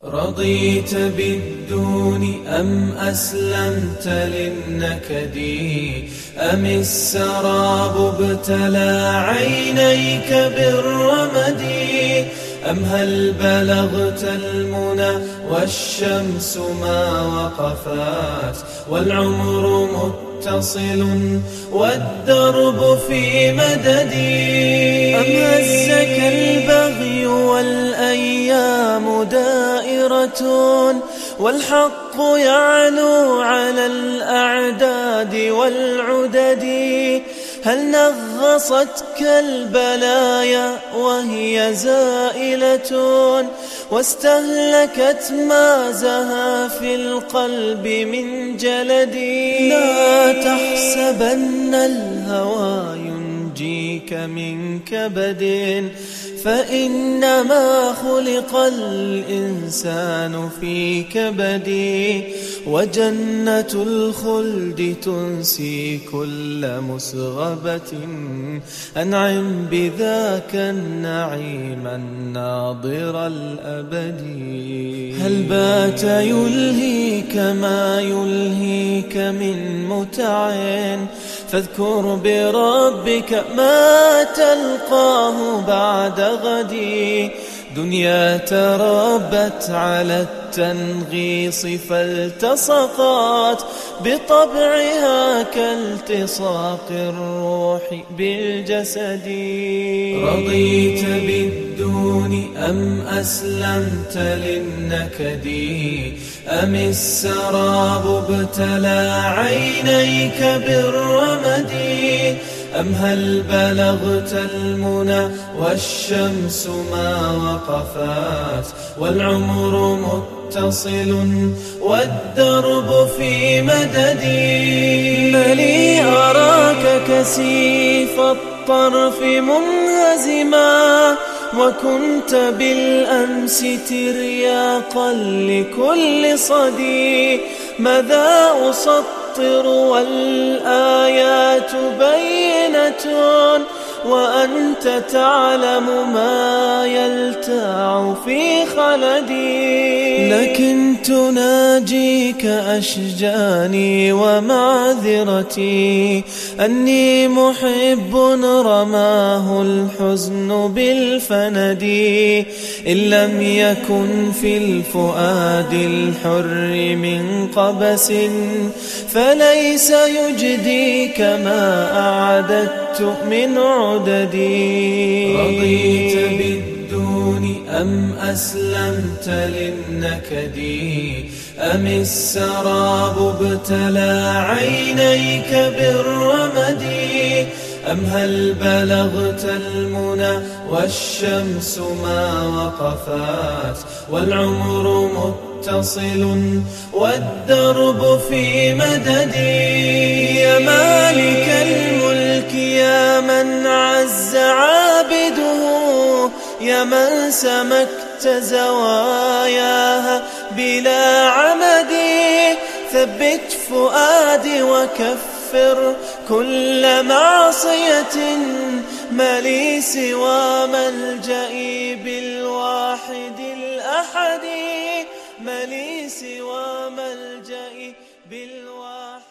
رضيت بالدون أم أسلمت للنكد أم السراب ابتلى عينيك بالرمد أم هل بلغت المنى والشمس ما وقفت والعمر متصل والدرب في مددي أم هزك البغي والأيام دائرة والحق يعلو على الأعداد والعدد هل نغصتك البلايا وهي زائلة واستهلكت ما زها في القلب من جلدي لا تحسبن الهوى ينجيك من كبد فإنما خلق الإنسان في كبد وجنة الخلد تنسي كل مسغبة أنعم بذاك النعيم الناظر الأبدي هل بات يلهيك ما يلهيك من متع فاذكر بربك ما تلقاه بعد غدي دنيا تربت على التنغيص فالتصقت بطبعها كالتصاق الروح بالجسد رضيت بالدون أم أسلمت للنكد أم السراب ابتلى عينيك بالرمد أم هل بلغت المنى والشمس ما وقفت والعمر متصل والدرب في مددي ملي أراك كسيف الطرف منهزما وكنت بالأمس ترياقا لكل صدي ماذا أسطر والآيات بينة وأنت تعلم ما يلتع في خلدي لكن تناجيك أشجاني ومعذرتي أني محب رماه الحزن بالفند إن لم يكن في الفؤاد الحر من قبس فليس يجديك ما أعددت من عددي رضيت بالدون أم أسلمت للنكد أم السراب ابتلى عينيك بالرمد أم هل بلغت المنى والشمس ما وقفت والعمر متصل والدرب في مددي يا مالك الملك يا من عز عابده يا من سمكت زواياها بلا عمد ثبت فؤادي وكفر كل معصية ما لي سوى ملجئي بالواحد الأحد ما لي سوى ملجئي بالواحد